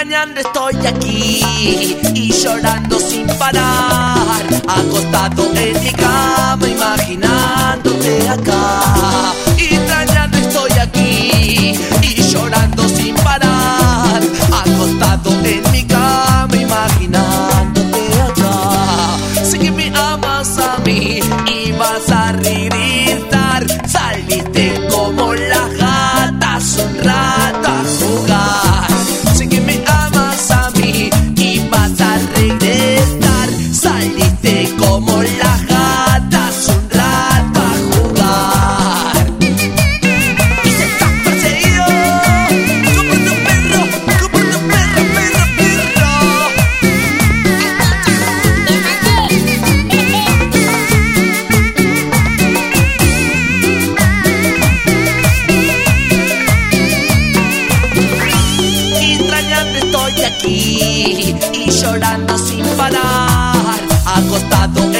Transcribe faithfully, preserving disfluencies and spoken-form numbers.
extrañando estoy aquí y llorando sin parar, acostado en mi cama imaginándote acá. Extrañando estoy aquí y llorando sin parar, acostado en mi cama imaginándote acá. Sé que me amas a mí y vas a regresar. Saliste como las gatas un rato a jugar. Sé que me amas a mí y vas a regresar. Saliste como las gatas un rato a jugar. Y se está perseguido como tu perro, como tu perro, perro, perro. Extrañando estoy aquí y llorando sin parar, acostado